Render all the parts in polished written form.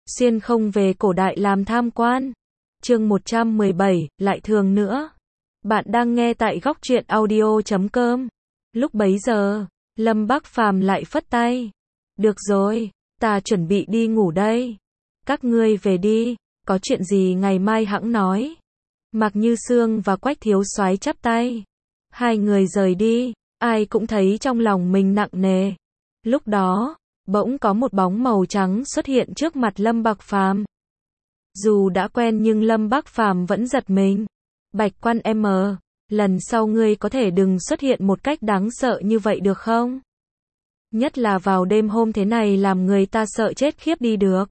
xuyên không về cổ đại làm tham quan. Chương 117, lại thường nữa. Bạn đang nghe tại góc truyện audio.com. Lúc bấy giờ, Lâm Bác Phàm lại phất tay. Được rồi, ta chuẩn bị đi ngủ đây. Các ngươi về đi, có chuyện gì ngày mai hẵng nói. Mạc Như Sương và Quách Thiếu Soái chắp tay. Hai người rời đi, ai cũng thấy trong lòng mình nặng nề. Lúc đó, bỗng có một bóng màu trắng xuất hiện trước mặt Lâm Bác Phàm. Dù đã quen nhưng Lâm Bác Phàm vẫn giật mình. Bạch Quan M, lần sau ngươi có thể đừng xuất hiện một cách đáng sợ như vậy được không? Nhất là vào đêm hôm thế này làm người ta sợ chết khiếp đi được.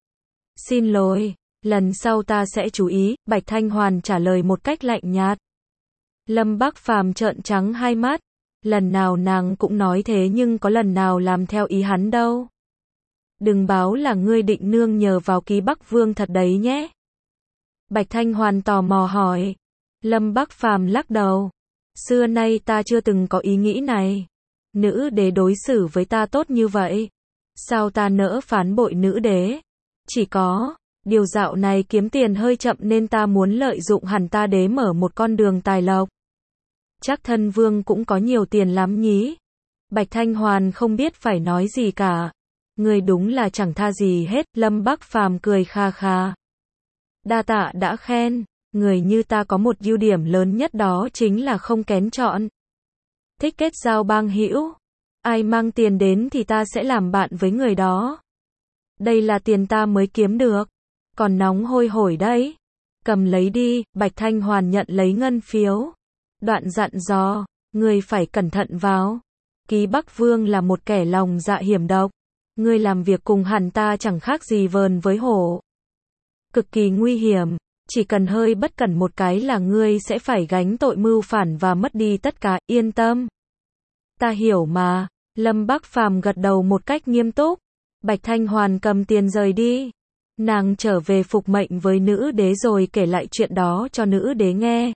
Xin lỗi, lần sau ta sẽ chú ý, Bạch Thanh Hoàn trả lời một cách lạnh nhạt. Lâm Bác Phàm trợn trắng hai mắt. Lần nào nàng cũng nói thế nhưng có lần nào làm theo ý hắn đâu. Đừng báo là ngươi định nương nhờ vào Ký Bắc Vương thật đấy nhé. Bạch Thanh Hoàn tò mò hỏi. Lâm Bác Phàm lắc đầu. Xưa nay ta chưa từng có ý nghĩ này. Nữ đế đối xử với ta tốt như vậy. Sao ta nỡ phán bội nữ đế? Chỉ có, điều dạo này kiếm tiền hơi chậm nên ta muốn lợi dụng hẳn ta đế mở một con đường tài lộc. Chắc thân vương cũng có nhiều tiền lắm nhí. Bạch Thanh Hoàn không biết phải nói gì cả. Người đúng là chẳng tha gì hết. Lâm Bác Phàm cười kha kha. Đa tạ đã khen. Người như ta có một ưu điểm lớn nhất đó chính là không kén chọn. Thích kết giao bang hữu. Ai mang tiền đến thì ta sẽ làm bạn với người đó. Đây là tiền ta mới kiếm được. Còn nóng hôi hổi đấy. Cầm lấy đi. Bạch Thanh Hoàn nhận lấy ngân phiếu. Đoạn dặn dò, ngươi phải cẩn thận vào. Ký Bắc Vương là một kẻ lòng dạ hiểm độc. Ngươi làm việc cùng hắn ta chẳng khác gì vờn với hổ. Cực kỳ nguy hiểm, chỉ cần hơi bất cẩn một cái là ngươi sẽ phải gánh tội mưu phản và mất đi tất cả, yên tâm. Ta hiểu mà. Lâm Bác Phàm gật đầu một cách nghiêm túc. Bạch Thanh Hoàn cầm tiền rời đi. Nàng trở về phục mệnh với nữ đế rồi kể lại chuyện đó cho nữ đế nghe.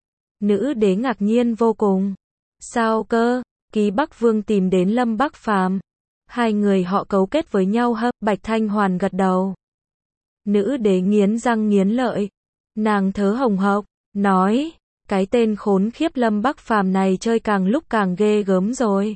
Nữ đế ngạc nhiên vô cùng. Sao cơ? Ký Bắc Vương tìm đến Lâm Bác Phàm. Hai người họ cấu kết với nhau hả? Bạch Thanh Hoàn gật đầu. Nữ đế nghiến răng nghiến lợi. Nàng thớ hồng hộc, nói, cái tên khốn khiếp Lâm Bác Phàm này chơi càng lúc càng ghê gớm rồi.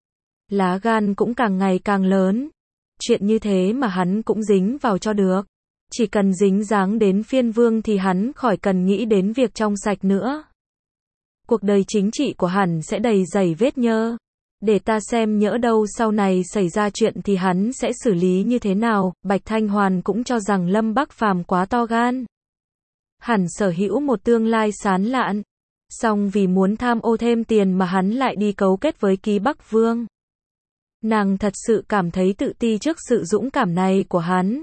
Lá gan cũng càng ngày càng lớn. Chuyện như thế mà hắn cũng dính vào cho được. Chỉ cần dính dáng đến phiên vương thì hắn khỏi cần nghĩ đến việc trong sạch nữa. Cuộc đời chính trị của hắn sẽ đầy dẫy vết nhơ. Để ta xem nhỡ đâu sau này xảy ra chuyện thì hắn sẽ xử lý như thế nào. Bạch Thanh Hoàn cũng cho rằng Lâm Bác Phàm quá to gan. Hắn sở hữu một tương lai sán lạn. Song vì muốn tham ô thêm tiền mà hắn lại đi cấu kết với Ký Bắc Vương. Nàng thật sự cảm thấy tự ti trước sự dũng cảm này của hắn.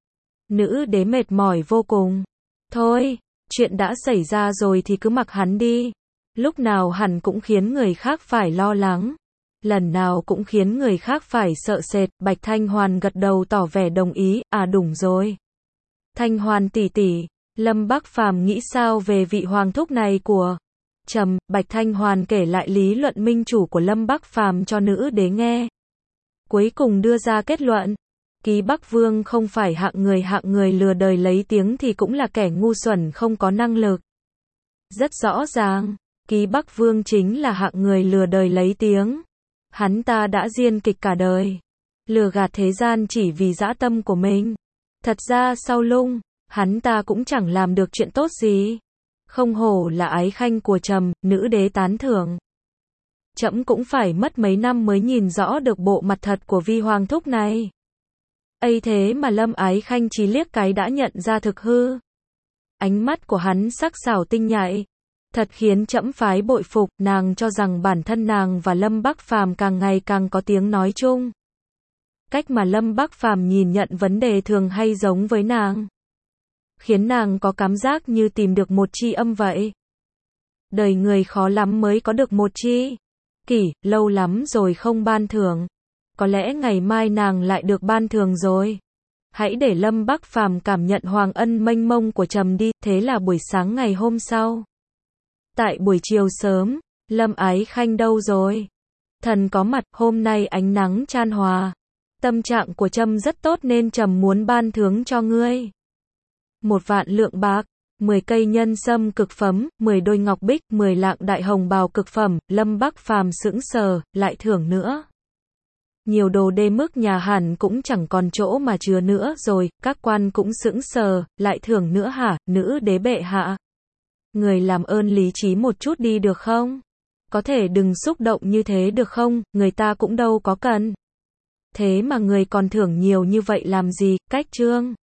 Nữ đế mệt mỏi vô cùng. Thôi, chuyện đã xảy ra rồi thì cứ mặc hắn đi. Lúc nào hắn cũng khiến người khác phải lo lắng. Lần nào cũng khiến người khác phải sợ sệt. Bạch Thanh Hoàn gật đầu tỏ vẻ đồng ý. À đúng rồi. Thanh Hoàn tỷ tỷ, Lâm Bác Phàm nghĩ sao về vị hoàng thúc này của Trầm? Bạch Thanh Hoàn kể lại lý luận minh chủ của Lâm Bác Phàm cho nữ đế nghe. Cuối cùng đưa ra kết luận. Ký Bắc Vương không phải hạng người lừa đời lấy tiếng thì cũng là kẻ ngu xuẩn không có năng lực. Rất rõ ràng. Ký Bắc Vương chính là hạng người lừa đời lấy tiếng. Hắn ta đã diên kịch cả đời. Lừa gạt thế gian chỉ vì dã tâm của mình. Thật ra sau lưng, hắn ta cũng chẳng làm được chuyện tốt gì. Không hổ là ái khanh của Trầm, nữ đế tán thưởng. Trẫm cũng phải mất mấy năm mới nhìn rõ được bộ mặt thật của vi hoàng thúc này. Ấy thế mà Lâm ái khanh chỉ liếc cái đã nhận ra thực hư. Ánh mắt của hắn sắc sảo tinh nhạy. Thật khiến trẫm phái bội phục. Nàng cho rằng bản thân nàng và Lâm Bác Phàm càng ngày càng có tiếng nói chung. Cách mà Lâm Bác Phàm nhìn nhận vấn đề thường hay giống với nàng. Khiến nàng có cảm giác như tìm được một tri âm vậy. Đời người khó lắm mới có được một tri kỷ, lâu lắm rồi không ban thưởng. Có lẽ ngày mai nàng lại được ban thưởng rồi. Hãy để Lâm Bác Phàm cảm nhận hoàng ân mênh mông của Trầm đi. Thế là buổi sáng ngày hôm sau. Tại buổi chiều sớm, Lâm ái khanh đâu rồi? Thần có mặt, hôm nay ánh nắng chan hòa. Tâm trạng của Trâm rất tốt nên trẫm muốn ban thưởng cho ngươi 1.000.000 lượng bạc, 10 cây nhân sâm cực phẩm, 10 đôi ngọc bích, 10 lạng đại hồng bào cực phẩm. Lâm Bắc Phàm sững sờ, lại thưởng nữa. Nhiều đồ đê mức nhà hẳn cũng chẳng còn chỗ mà chứa nữa rồi, các quan cũng sững sờ, lại thưởng nữa hả, nữ đế bệ hạ. Người làm ơn lý trí một chút đi được không? Có thể đừng xúc động như thế được không, người ta cũng đâu có cần. Thế mà người còn thưởng nhiều như vậy làm gì, cách trương.